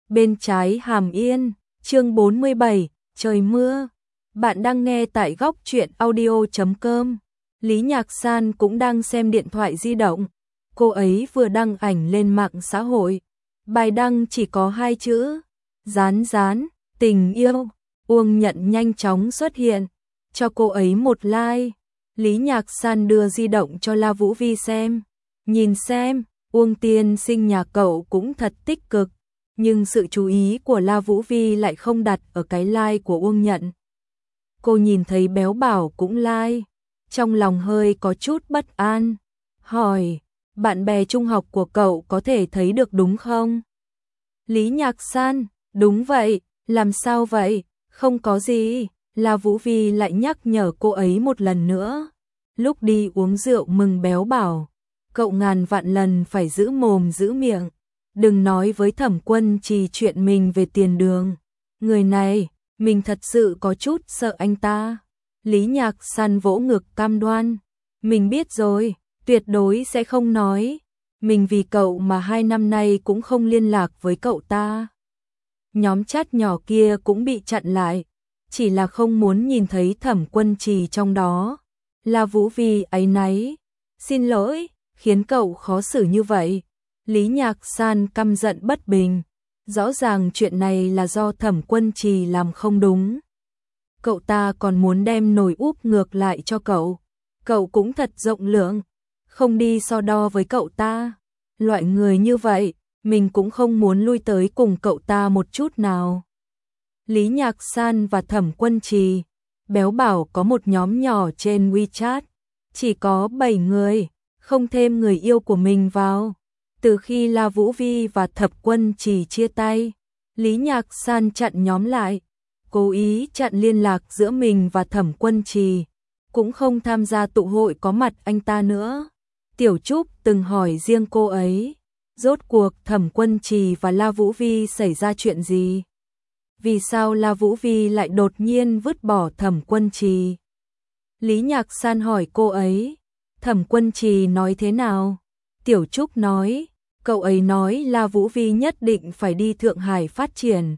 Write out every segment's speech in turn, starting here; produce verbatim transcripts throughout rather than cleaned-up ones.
Bên trái Hàm Yên, chương bốn mươi bảy, trời mưa. Bạn đang nghe tại góc truyện audio chấm com. Lý Nhạc San cũng đang xem điện thoại di động. Cô ấy vừa đăng ảnh lên mạng xã hội. Bài đăng chỉ có hai chữ: Rán rán, tình yêu. Uông Nhận nhanh chóng xuất hiện, cho cô ấy một like. Lý Nhạc San đưa di động cho La Vũ Vi xem. Nhìn xem, Uông tiên sinh nhà cậu cũng thật tích cực. Nhưng sự chú ý của La Vũ Vi lại không đặt ở cái like của Uông Nhận. Cô nhìn thấy Béo Bảo cũng like, trong lòng hơi có chút bất an. Hỏi, bạn bè trung học của cậu có thể thấy được đúng không? Lý Nhạc San, đúng vậy, làm sao vậy? Không có gì. La Vũ Vi lại nhắc nhở cô ấy một lần nữa. Lúc đi uống rượu mừng Béo Bảo, cậu ngàn vạn lần phải giữ mồm giữ miệng. Đừng nói với Thẩm Quân Trì chuyện mình về tiền đường. Người này, mình thật sự có chút sợ anh ta. Lý Nhạc San vỗ ngực cam đoan. Mình biết rồi, tuyệt đối sẽ không nói. Mình vì cậu mà hai năm nay cũng không liên lạc với cậu ta. Nhóm chat nhỏ kia cũng bị chặn lại, chỉ là không muốn nhìn thấy Thẩm Quân Trì trong đó. La Vũ Vi áy náy. Xin lỗi, khiến cậu khó xử như vậy. Lý Nhạc San căm giận bất bình. Rõ ràng chuyện này là do Thẩm Quân Trì làm không đúng. Cậu ta còn muốn đem nồi úp ngược lại cho cậu. Cậu cũng thật rộng lượng, không đi so đo với cậu ta. Loại người như vậy, mình cũng không muốn lui tới cùng cậu ta một chút nào. Lý Nhạc San và Thẩm Quân Trì, Béo Bảo có một nhóm nhỏ trên WeChat. Chỉ có bảy người, không thêm người yêu của mình vào. Từ khi La Vũ Vi và Thẩm Quân Trì chia tay, Lý Nhạc San chặn nhóm lại, cố ý chặn liên lạc giữa mình và Thẩm Quân Trì, cũng không tham gia tụ hội có mặt anh ta nữa. Tiểu Trúc từng hỏi riêng cô ấy, rốt cuộc Thẩm Quân Trì và La Vũ Vi xảy ra chuyện gì? Vì sao La Vũ Vi lại đột nhiên vứt bỏ Thẩm Quân Trì? Lý Nhạc San hỏi cô ấy, Thẩm Quân Trì nói thế nào? Tiểu Trúc nói, cậu ấy nói La Vũ Vi nhất định phải đi Thượng Hải phát triển.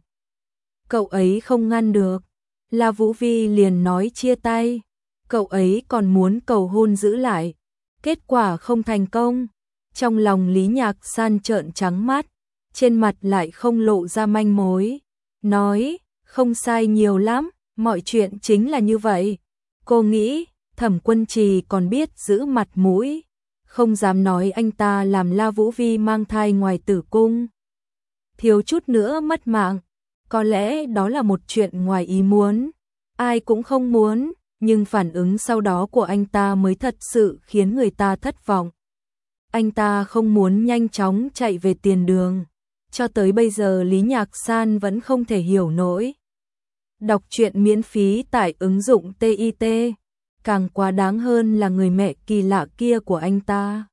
Cậu ấy không ngăn được. La Vũ Vi liền nói chia tay. Cậu ấy còn muốn cầu hôn giữ lại. Kết quả không thành công. Trong lòng Lý Nhạc San trợn trắng mắt, trên mặt lại không lộ ra manh mối. Nói, không sai nhiều lắm, mọi chuyện chính là như vậy. Cô nghĩ, Thẩm Quân Trì còn biết giữ mặt mũi, không dám nói anh ta làm La Vũ Vi mang thai ngoài tử cung. Thiếu chút nữa mất mạng, có lẽ đó là một chuyện ngoài ý muốn. Ai cũng không muốn, nhưng phản ứng sau đó của anh ta mới thật sự khiến người ta thất vọng. Anh ta không muốn nhanh chóng chạy về tiền đường. Cho tới bây giờ Lý Nhạc San vẫn không thể hiểu nổi. Đọc truyện miễn phí tại ứng dụng tê i tê. Càng quá đáng hơn là người mẹ kỳ lạ kia của anh ta.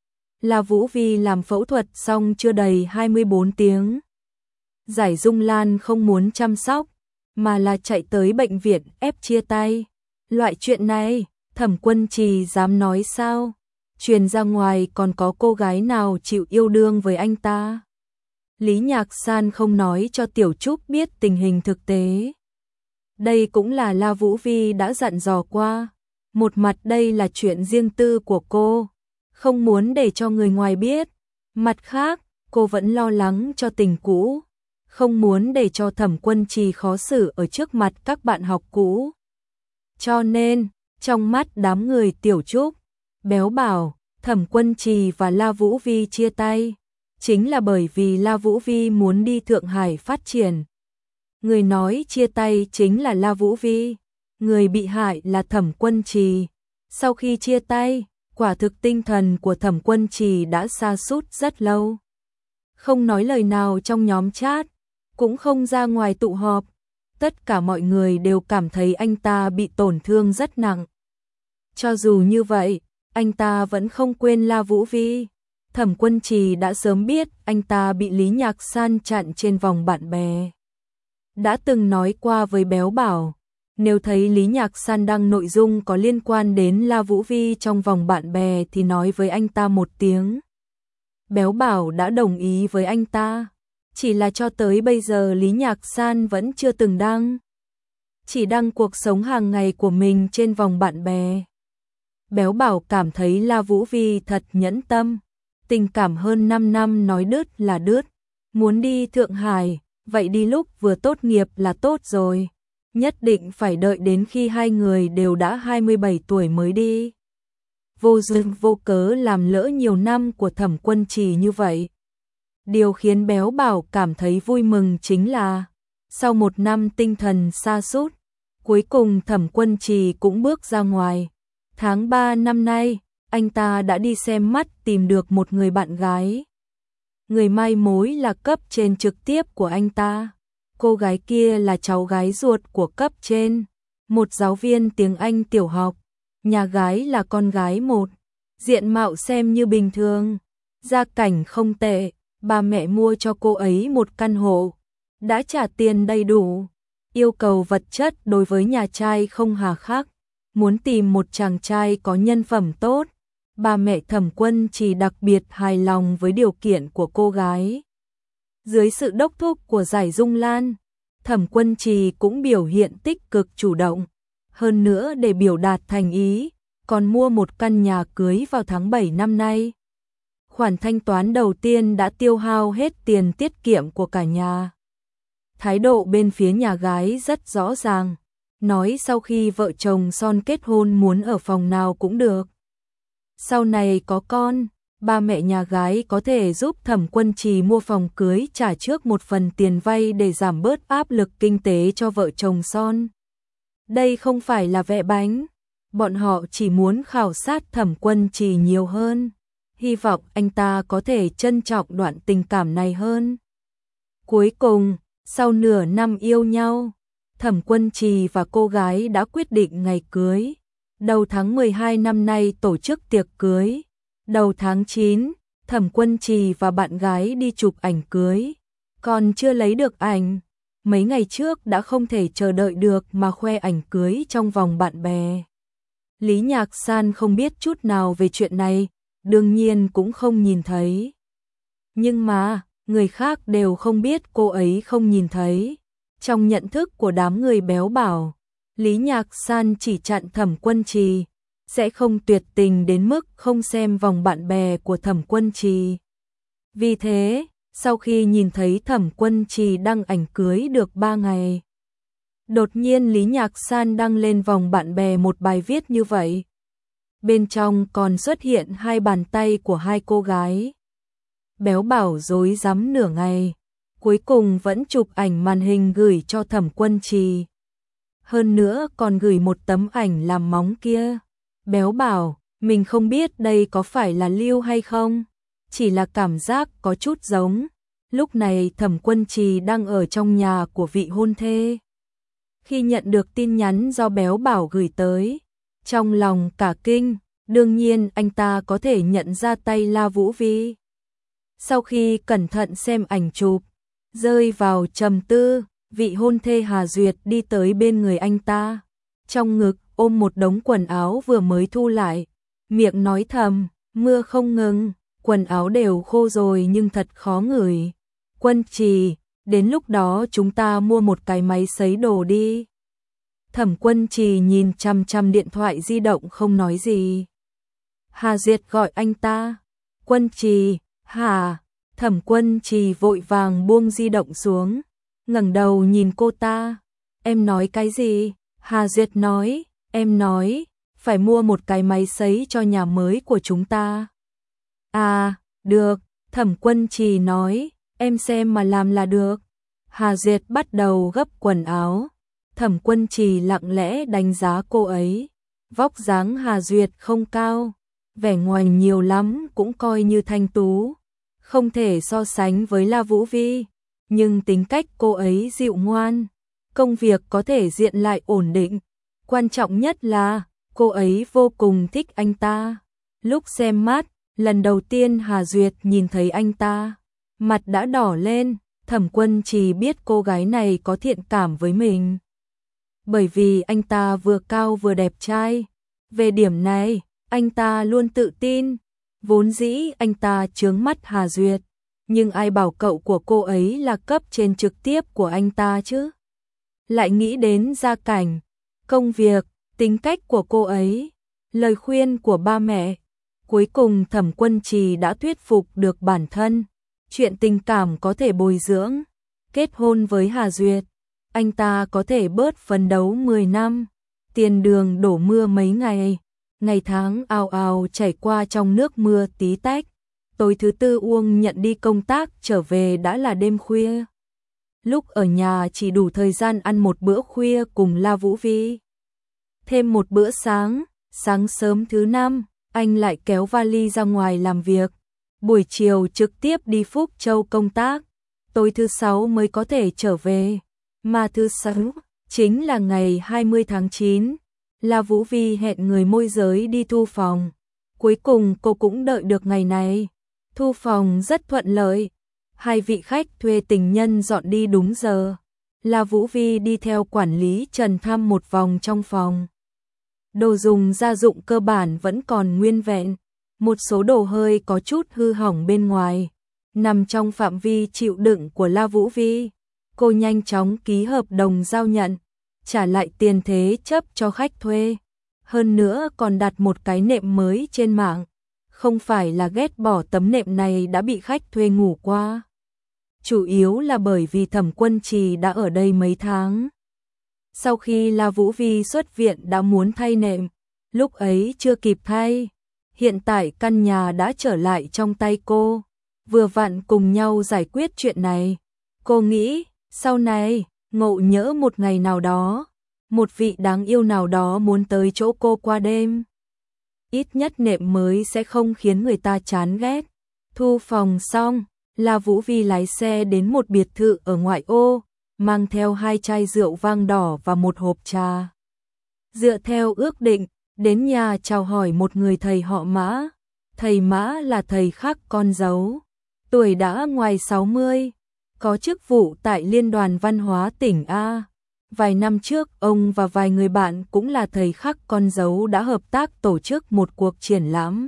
La Vũ Vi làm phẫu thuật xong chưa đầy hai mươi bốn tiếng. Giải Dung Lan không muốn chăm sóc, mà là chạy tới bệnh viện ép chia tay. Loại chuyện này, Thẩm Quân Trì dám nói sao? Truyền ra ngoài còn có cô gái nào chịu yêu đương với anh ta? Lý Nhạc San không nói cho Tiểu Trúc biết tình hình thực tế. Đây cũng là La Vũ Vi đã dặn dò qua. Một mặt đây là chuyện riêng tư của cô, không muốn để cho người ngoài biết. Mặt khác, cô vẫn lo lắng cho tình cũ, không muốn để cho Thẩm Quân Trì khó xử ở trước mặt các bạn học cũ. Cho nên, trong mắt đám người Tiểu Trúc, Béo Bảo, Thẩm Quân Trì và La Vũ Vi chia tay, chính là bởi vì La Vũ Vi muốn đi Thượng Hải phát triển. Người nói chia tay chính là La Vũ Vi, người bị hại là Thẩm Quân Trì. Sau khi chia tay, quả thực tinh thần của Thẩm Quân Trì đã sa sút rất lâu. Không nói lời nào trong nhóm chat, cũng không ra ngoài tụ họp. Tất cả mọi người đều cảm thấy anh ta bị tổn thương rất nặng. Cho dù như vậy, anh ta vẫn không quên La Vũ Vi. Thẩm Quân Trì đã sớm biết anh ta bị Lý Nhạc San chặn trên vòng bạn bè. Đã từng nói qua với Béo Bảo, nếu thấy Lý Nhạc San đăng nội dung có liên quan đến La Vũ Vi trong vòng bạn bè thì nói với anh ta một tiếng. Béo Bảo đã đồng ý với anh ta. Chỉ là cho tới bây giờ Lý Nhạc San vẫn chưa từng đăng. Chỉ đăng cuộc sống hàng ngày của mình trên vòng bạn bè. Béo Bảo cảm thấy La Vũ Vi thật nhẫn tâm. Tình cảm hơn năm năm nói đứt là đứt. Muốn đi Thượng Hải, vậy đi lúc vừa tốt nghiệp là tốt rồi. Nhất định phải đợi đến khi hai người đều đã hai mươi bảy tuổi mới đi. Vô duyên vô cớ làm lỡ nhiều năm của Thẩm Quân Trì như vậy. Điều khiến Béo Bảo cảm thấy vui mừng chính là sau một năm tinh thần sa sút, cuối cùng Thẩm Quân Trì cũng bước ra ngoài. Tháng ba năm nay, anh ta đã đi xem mắt tìm được một người bạn gái. Người mai mối là cấp trên trực tiếp của anh ta. Cô gái kia là cháu gái ruột của cấp trên, một giáo viên tiếng Anh tiểu học. Nhà gái là con gái một, diện mạo xem như bình thường, gia cảnh không tệ, ba mẹ mua cho cô ấy một căn hộ, đã trả tiền đầy đủ. Yêu cầu vật chất đối với nhà trai không hà khắc, muốn tìm một chàng trai có nhân phẩm tốt. Ba mẹ Thẩm Quân Trì đặc biệt hài lòng với điều kiện của cô gái. Dưới sự đốc thúc của Giải Dung Lan, Thẩm Quân Trì cũng biểu hiện tích cực chủ động. Hơn nữa để biểu đạt thành ý, còn mua một căn nhà cưới vào tháng bảy năm nay. Khoản thanh toán đầu tiên đã tiêu hao hết tiền tiết kiệm của cả nhà. Thái độ bên phía nhà gái rất rõ ràng, nói sau khi vợ chồng son kết hôn muốn ở phòng nào cũng được. Sau này có con, ba mẹ nhà gái có thể giúp Thẩm Quân Trì mua phòng cưới trả trước một phần tiền vay để giảm bớt áp lực kinh tế cho vợ chồng son. Đây không phải là vẽ bánh, bọn họ chỉ muốn khảo sát Thẩm Quân Trì nhiều hơn, hy vọng anh ta có thể trân trọng đoạn tình cảm này hơn. Cuối cùng, sau nửa năm yêu nhau, Thẩm Quân Trì và cô gái đã quyết định ngày cưới. Đầu tháng mười hai năm nay tổ chức tiệc cưới. Đầu tháng chín, Thẩm Quân Trì và bạn gái đi chụp ảnh cưới. Còn chưa lấy được ảnh, mấy ngày trước đã không thể chờ đợi được mà khoe ảnh cưới trong vòng bạn bè. Lý Nhạc San không biết chút nào về chuyện này, đương nhiên cũng không nhìn thấy. Nhưng mà, người khác đều không biết cô ấy không nhìn thấy. Trong nhận thức của đám người Béo Bảo, Lý Nhạc San chỉ chặn Thẩm Quân Trì, sẽ không tuyệt tình đến mức không xem vòng bạn bè của Thẩm Quân Trì. Vì thế, sau khi nhìn thấy Thẩm Quân Trì đăng ảnh cưới được ba ngày, đột nhiên Lý Nhạc San đăng lên vòng bạn bè một bài viết như vậy. Bên trong còn xuất hiện hai bàn tay của hai cô gái. Béo Bảo rối rắm nửa ngày, cuối cùng vẫn chụp ảnh màn hình gửi cho Thẩm Quân Trì. Hơn nữa còn gửi một tấm ảnh làm móng kia. Béo Bảo, mình không biết đây có phải là lưu hay không, chỉ là cảm giác có chút giống. Lúc này Thẩm Quân Trì đang ở trong nhà của vị hôn thê. Khi nhận được tin nhắn do Béo Bảo gửi tới, trong lòng cả kinh, đương nhiên anh ta có thể nhận ra tay La Vũ Vi. Sau khi cẩn thận xem ảnh chụp, rơi vào trầm tư, vị hôn thê Hà Duyệt đi tới bên người anh ta, trong ngực ôm một đống quần áo vừa mới thu lại, miệng nói thầm, mưa không ngừng, quần áo đều khô rồi nhưng thật khó ngửi. Quân Trì, đến lúc đó chúng ta mua một cái máy sấy đồ đi. Thẩm Quân Trì nhìn chằm chằm điện thoại di động không nói gì. Hà Duyệt gọi anh ta, Quân Trì, hả? Thẩm Quân Trì vội vàng buông di động xuống, ngẩng đầu nhìn cô ta. Em nói cái gì? Hà Duyệt nói, em nói, phải mua một cái máy sấy cho nhà mới của chúng ta. À, được, Thẩm Quân Trì nói, em xem mà làm là được. Hà Duyệt bắt đầu gấp quần áo. Thẩm Quân Trì lặng lẽ đánh giá cô ấy. Vóc dáng Hà Duyệt không cao, vẻ ngoài nhiều lắm cũng coi như thanh tú, không thể so sánh với La Vũ Vi, nhưng tính cách cô ấy dịu ngoan, công việc có thể diện lại ổn định. Quan trọng nhất là cô ấy vô cùng thích anh ta. Lúc xem mắt, lần đầu tiên Hà Duyệt nhìn thấy anh ta, mặt đã đỏ lên. Thẩm Quân Trì biết cô gái này có thiện cảm với mình, bởi vì anh ta vừa cao vừa đẹp trai. Về điểm này, anh ta luôn tự tin. Vốn dĩ anh ta chướng mắt Hà Duyệt, nhưng ai bảo cậu của cô ấy là cấp trên trực tiếp của anh ta chứ? Lại nghĩ đến gia cảnh, công việc, tính cách của cô ấy, lời khuyên của ba mẹ. Cuối cùng Thẩm Quân Trì đã thuyết phục được bản thân, chuyện tình cảm có thể bồi dưỡng, kết hôn với Hà Duyệt, anh ta có thể bớt phấn đấu mười năm. Tiền đường đổ mưa mấy ngày, ngày tháng ào ào chảy qua trong nước mưa tí tách. Tối thứ tư Uông nhận đi công tác trở về đã là đêm khuya. Lúc ở nhà chỉ đủ thời gian ăn một bữa khuya cùng La Vũ Vi. Thêm một bữa sáng, sáng sớm thứ năm, anh lại kéo vali ra ngoài làm việc. Buổi chiều trực tiếp đi Phúc Châu công tác, tối thứ sáu mới có thể trở về. Mà thứ sáu, chính là ngày hai mươi tháng chín, La Vũ Vi hẹn người môi giới đi thu phòng. Cuối cùng cô cũng đợi được ngày này. Thu phòng rất thuận lợi. Hai vị khách thuê tình nhân dọn đi đúng giờ. La Vũ Vi đi theo quản lý Trần thăm một vòng trong phòng. Đồ dùng gia dụng cơ bản vẫn còn nguyên vẹn. Một số đồ hơi có chút hư hỏng bên ngoài. Nằm trong phạm vi chịu đựng của La Vũ Vi. Cô nhanh chóng ký hợp đồng giao nhận, trả lại tiền thế chấp cho khách thuê. Hơn nữa còn đặt một cái nệm mới trên mạng. Không phải là ghét bỏ tấm nệm này đã bị khách thuê ngủ qua. Chủ yếu là bởi vì Thẩm Quân Trì đã ở đây mấy tháng. Sau khi La Vũ Vi xuất viện đã muốn thay nệm, lúc ấy chưa kịp thay. Hiện tại căn nhà đã trở lại trong tay cô, vừa vặn cùng nhau giải quyết chuyện này. Cô nghĩ, sau này, ngộ nhỡ một ngày nào đó, một vị đáng yêu nào đó muốn tới chỗ cô qua đêm. Ít nhất nệm mới sẽ không khiến người ta chán ghét. Thu phòng xong, La Vũ Vi lái xe đến một biệt thự ở ngoại ô, mang theo hai chai rượu vang đỏ và một hộp trà. Dựa theo ước định, đến nhà chào hỏi một người thầy họ Mã. Thầy Mã là thầy khác con dấu, tuổi đã ngoài sáu mươi, có chức vụ tại Liên đoàn Văn hóa tỉnh A. Vài năm trước, ông và vài người bạn cũng là thầy khác con dấu đã hợp tác tổ chức một cuộc triển lãm.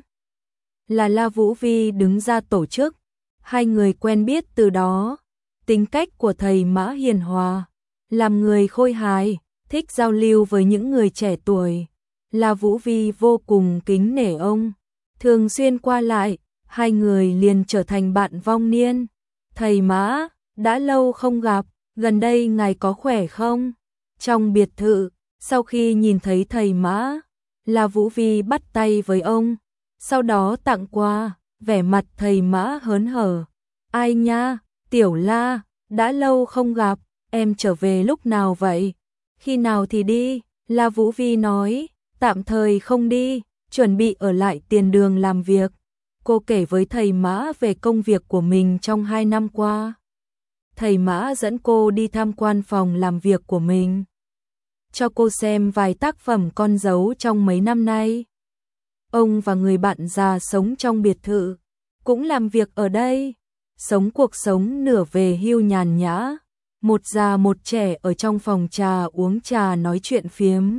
Là La Vũ Vi đứng ra tổ chức, hai người quen biết từ đó. Tính cách của thầy Mã hiền hòa, làm người khôi hài, thích giao lưu với những người trẻ tuổi. La Vũ Vi vô cùng kính nể ông, thường xuyên qua lại, hai người liền trở thành bạn vong niên. Thầy Mã, đã lâu không gặp, gần đây ngài có khỏe không? Trong biệt thự, sau khi nhìn thấy thầy Mã, La Vũ Vi bắt tay với ông, sau đó tặng quà, vẻ mặt thầy Mã hớn hở. Ai nha, Tiểu La, đã lâu không gặp, em trở về lúc nào vậy? Khi nào thì đi? La Vũ Vi nói, tạm thời không đi, chuẩn bị ở lại Tiền Đường làm việc. Cô kể với thầy Mã về công việc của mình trong hai năm qua. Thầy Mã dẫn cô đi tham quan phòng làm việc của mình, cho cô xem vài tác phẩm con dấu trong mấy năm nay. Ông và người bạn già sống trong biệt thự, cũng làm việc ở đây, sống cuộc sống nửa về hưu nhàn nhã, một già một trẻ ở trong phòng trà uống trà nói chuyện phiếm.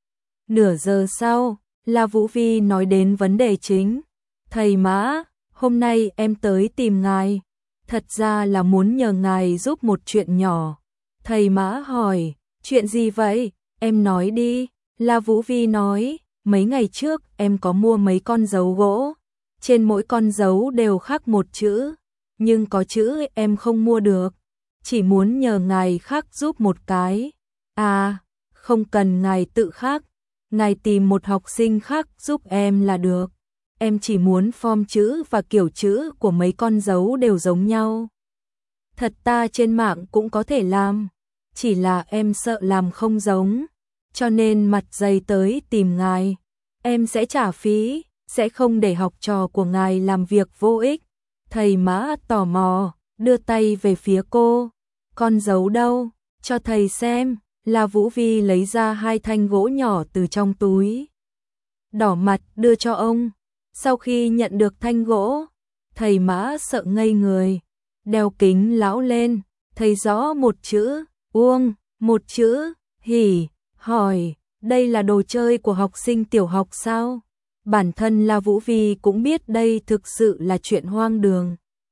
Nửa giờ sau, La Vũ Vi nói đến vấn đề chính. Thầy Mã, hôm nay em tới tìm ngài, thật ra là muốn nhờ ngài giúp một chuyện nhỏ. Thầy Mã hỏi, chuyện gì vậy? Em nói đi. La Vũ Vi nói, mấy ngày trước em có mua mấy con dấu gỗ, trên mỗi con dấu đều khắc một chữ, nhưng có chữ em không mua được, chỉ muốn nhờ ngài khắc giúp một cái. À, không cần ngài tự khắc, ngài tìm một học sinh khắc giúp em là được. Em chỉ muốn form chữ và kiểu chữ của mấy con dấu đều giống nhau. Thật ta trên mạng cũng có thể làm, chỉ là em sợ làm không giống, cho nên mặt dày tới tìm ngài. Em sẽ trả phí, sẽ không để học trò của ngài làm việc vô ích. Thầy Mã tò mò, đưa tay về phía cô. Con dấu đâu? Cho thầy xem. La Vũ Vi lấy ra hai thanh gỗ nhỏ từ trong túi, đỏ mặt đưa cho ông. Sau khi nhận được thanh gỗ, thầy Mã sợ ngây người, đeo kính lão lên, thấy rõ một chữ Uông, một chữ Hỉ, hỏi, đây là đồ chơi của học sinh tiểu học sao? Bản thân La Vũ Vi cũng biết đây thực sự là chuyện hoang đường.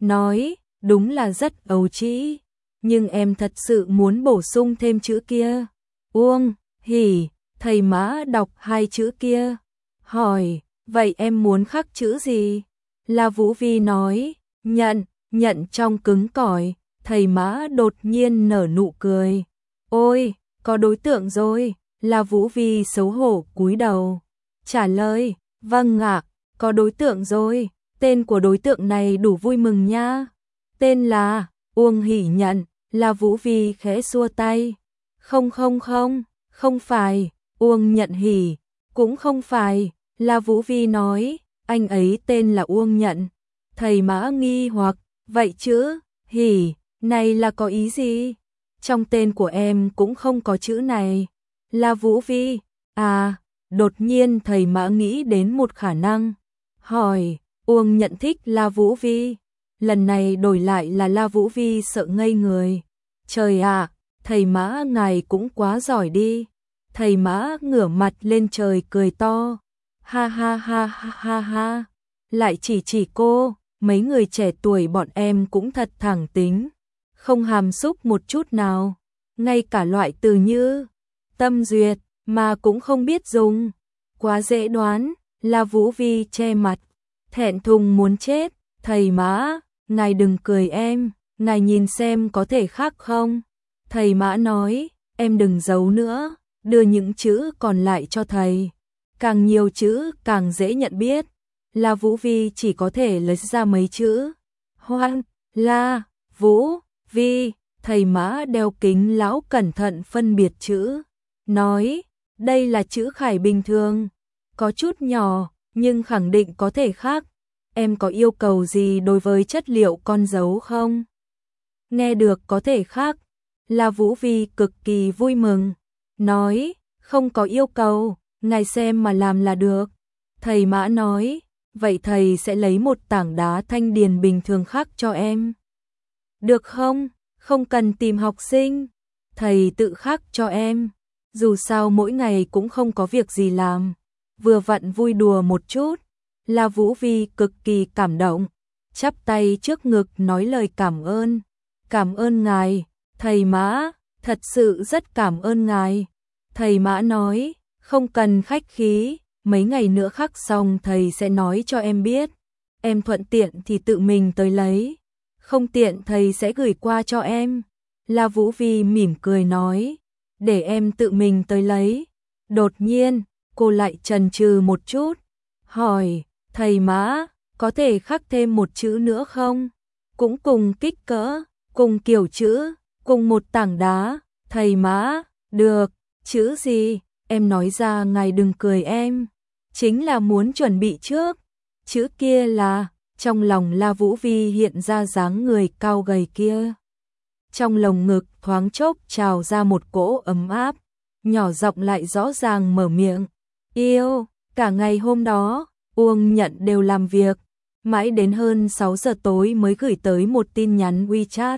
nói, đúng là rất ấu trĩ, nhưng em thật sự muốn bổ sung thêm chữ kia. Uông, hỉ, thầy Mã đọc hai chữ kia, hỏi, vậy em muốn khắc chữ gì? La Vũ Vi nói, nhận, nhận trong cứng cỏi. Thầy Mã đột nhiên nở nụ cười. Ôi, có đối tượng rồi. La Vũ Vi xấu hổ cúi đầu, trả lời, vâng ạ, có đối tượng rồi. Tên của đối tượng này đủ vui mừng nha. Tên là Uông Hỉ Nhận. La Vũ Vi khẽ xua tay. Không không không, không phải. Uông Nhận Hỉ, cũng không phải. La Vũ Vi nói, anh ấy tên là Uông Nhận. Thầy Mã nghi hoặc, vậy chữ Hỉ này là có ý gì? Trong tên của em cũng không có chữ này. La Vũ Vi, à, đột nhiên thầy Mã nghĩ đến một khả năng. Hỏi, Uông Nhận thích La Vũ Vi. Lần này đổi lại là La Vũ Vi sợ ngây người. Trời ạ, à, thầy Mã ngài cũng quá giỏi đi. Thầy Mã ngửa mặt lên trời cười to. Ha ha ha ha ha ha. Lại chỉ chỉ cô, mấy người trẻ tuổi bọn em cũng thật thẳng tính. Không hàm xúc một chút nào. Ngay cả loại từ như tâm duyệt mà cũng không biết dùng. Quá dễ đoán. La Vũ Vi che mặt, thẹn thùng muốn chết. Thầy Mã, ngài đừng cười em, ngài nhìn xem có thể khác không? Thầy Mã nói, em đừng giấu nữa, đưa những chữ còn lại cho thầy. Càng nhiều chữ càng dễ nhận biết. La Vũ Vi chỉ có thể lấy ra mấy chữ. Hoan, La, Vũ, Vi. Thầy Mã đeo kính lão cẩn thận phân biệt chữ. Nói, đây là chữ khải bình thường. Có chút nhỏ, nhưng khẳng định có thể khác. Em có yêu cầu gì đối với chất liệu con dấu không? Nghe được có thể khác. La Vũ Vi cực kỳ vui mừng. Nói, không có yêu cầu, ngài xem mà làm là được. Thầy Mã nói, vậy thầy sẽ lấy một tảng đá thanh điền bình thường khác cho em. Được không? Không cần tìm học sinh. Thầy tự khắc cho em. Dù sao mỗi ngày cũng không có việc gì làm. Vừa vặn vui đùa một chút. La Vũ Vi cực kỳ cảm động. Chắp tay trước ngực nói lời cảm ơn. Cảm ơn ngài, thầy Mã, thật sự rất cảm ơn ngài. Thầy Mã nói, không cần khách khí, mấy ngày nữa khắc xong thầy sẽ nói cho em biết. Em thuận tiện thì tự mình tới lấy. Không tiện thầy sẽ gửi qua cho em. La Vũ Vi mỉm cười nói, để em tự mình tới lấy. Đột nhiên, cô lại chần chừ một chút. Hỏi, thầy Mã, có thể khắc thêm một chữ nữa không? Cũng cùng kích cỡ, cùng kiểu chữ, cùng một tảng đá. Thầy Mã, được, chữ gì? Em nói ra ngài đừng cười em. Chính là muốn chuẩn bị trước. Chữ kia là, trong lòng La Vũ Vi hiện ra dáng người cao gầy kia. Trong lồng ngực thoáng chốc trào ra một cỗ ấm áp, nhỏ giọng lại rõ ràng mở miệng. Yêu, cả ngày hôm đó, Uông Nhận đều làm việc, mãi đến hơn sáu giờ tối mới gửi tới một tin nhắn WeChat.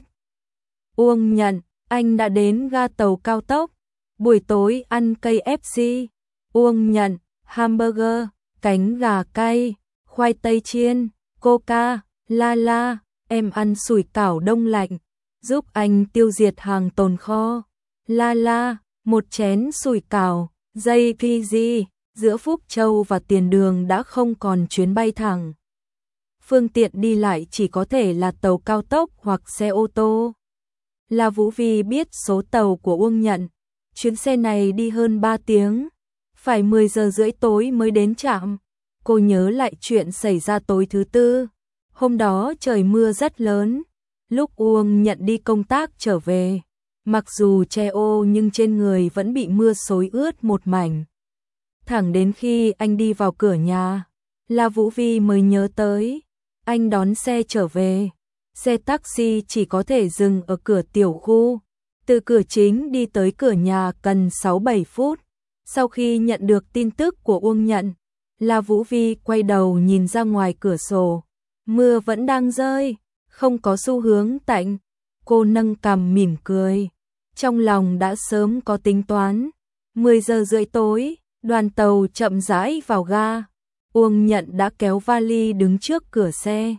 Uông Nhận, anh đã đến ga tàu cao tốc, buổi tối ăn ca ép xê. Uông Nhận, hamburger, cánh gà cay, khoai tây chiên, coca, la la, em ăn sủi cảo đông lạnh, giúp anh tiêu diệt hàng tồn kho. La la, một chén sủi cảo, dây pê giê, giữa Phúc Châu và Tiền Đường đã không còn chuyến bay thẳng. Phương tiện đi lại chỉ có thể là tàu cao tốc hoặc xe ô tô. La Vũ Vi biết số tàu của Uông Nhận, chuyến xe này đi hơn ba tiếng, phải mười giờ rưỡi tối mới đến trạm. Cô nhớ lại chuyện xảy ra tối thứ tư. Hôm đó trời mưa rất lớn, lúc Uông Nhận đi công tác trở về, mặc dù che ô nhưng trên người vẫn bị mưa xối ướt một mảnh. Thẳng đến khi anh đi vào cửa nhà, La Vũ Vi mới nhớ tới, anh đón xe trở về. Xe taxi chỉ có thể dừng ở cửa tiểu khu, từ cửa chính đi tới cửa nhà cần sáu bảy phút. Sau khi nhận được tin tức của Uông Nhận, La Vũ Vi quay đầu nhìn ra ngoài cửa sổ, mưa vẫn đang rơi, không có xu hướng tạnh. Cô nâng cằm mỉm cười, trong lòng đã sớm có tính toán. mười giờ rưỡi tối, đoàn tàu chậm rãi vào ga. Uông Nhận đã kéo vali đứng trước cửa xe,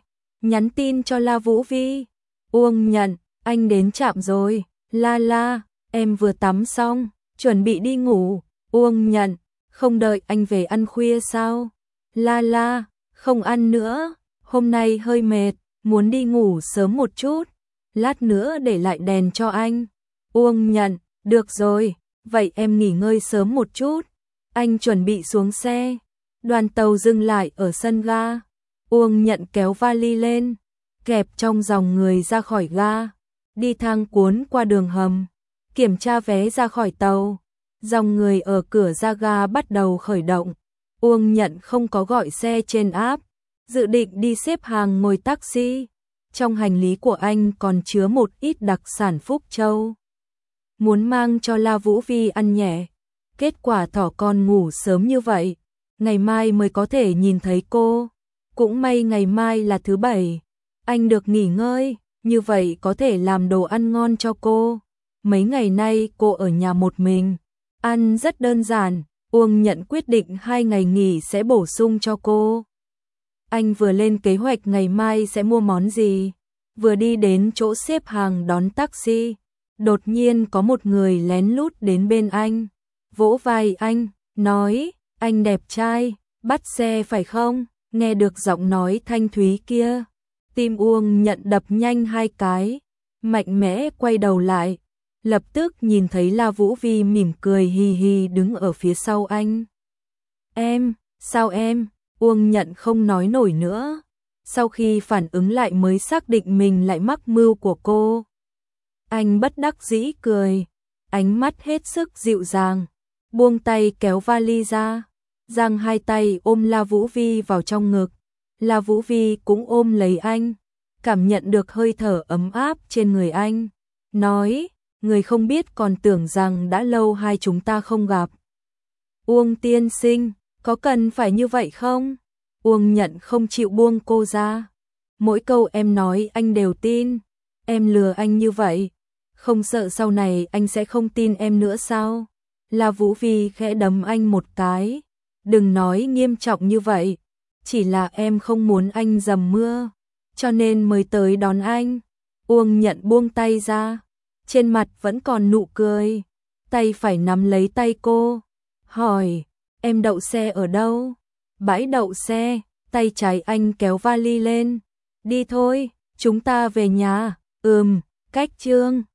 nhắn tin cho La Vũ Vi. Uông Nhận, anh đến trạm rồi. La La, em vừa tắm xong, chuẩn bị đi ngủ. Uông Nhận, không đợi anh về ăn khuya sao? La La, không ăn nữa, hôm nay hơi mệt, muốn đi ngủ sớm một chút, lát nữa để lại đèn cho anh. Uông Nhận, được rồi, vậy em nghỉ ngơi sớm một chút. Anh chuẩn bị xuống xe, đoàn tàu dừng lại ở sân ga. Uông Nhận kéo vali lên, kẹp trong dòng người ra khỏi ga, đi thang cuốn qua đường hầm, kiểm tra vé ra khỏi tàu. Dòng người ở cửa ra ga bắt đầu khởi động. Uông Nhận không có gọi xe trên app, dự định đi xếp hàng ngồi taxi. Trong hành lý của anh còn chứa một ít đặc sản Phúc Châu, muốn mang cho La Vũ Vi ăn nhẹ. Kết quả thỏ con ngủ sớm như vậy, ngày mai mới có thể nhìn thấy cô. Cũng may ngày mai là thứ bảy, anh được nghỉ ngơi, như vậy có thể làm đồ ăn ngon cho cô. Mấy ngày nay cô ở nhà một mình, ăn rất đơn giản. Uông Nhận quyết định hai ngày nghỉ sẽ bổ sung cho cô. Anh vừa lên kế hoạch ngày mai sẽ mua món gì, vừa đi đến chỗ xếp hàng đón taxi, đột nhiên có một người lén lút đến bên anh, vỗ vai anh, nói, anh đẹp trai, bắt xe phải không? Nghe được giọng nói thanh thúy kia, tim Uông Nhận đập nhanh hai cái, mạnh mẽ quay đầu lại, lập tức nhìn thấy La Vũ Vi mỉm cười hì hì đứng ở phía sau anh. Em, sao em? Uông Nhận không nói nổi nữa, sau khi phản ứng lại mới xác định mình lại mắc mưu của cô. Anh bất đắc dĩ cười, ánh mắt hết sức dịu dàng, buông tay kéo vali ra, giang hai tay ôm La Vũ Vi vào trong ngực. La Vũ Vi cũng ôm lấy anh, cảm nhận được hơi thở ấm áp trên người anh, nói, người không biết còn tưởng rằng đã lâu hai chúng ta không gặp. Uông tiên sinh, có cần phải như vậy không? Uông Nhận không chịu buông cô ra. Mỗi câu em nói anh đều tin, em lừa anh như vậy, không sợ sau này anh sẽ không tin em nữa sao? La Vũ Vi khẽ đấm anh một cái, đừng nói nghiêm trọng như vậy, chỉ là em không muốn anh dầm mưa, cho nên mới tới đón anh. Uông Nhận buông tay ra, trên mặt vẫn còn nụ cười, tay phải nắm lấy tay cô, hỏi, em đậu xe ở đâu? Bãi đậu xe. Tay trái anh kéo vali lên, đi thôi, chúng ta về nhà. Ừm, cách Trương.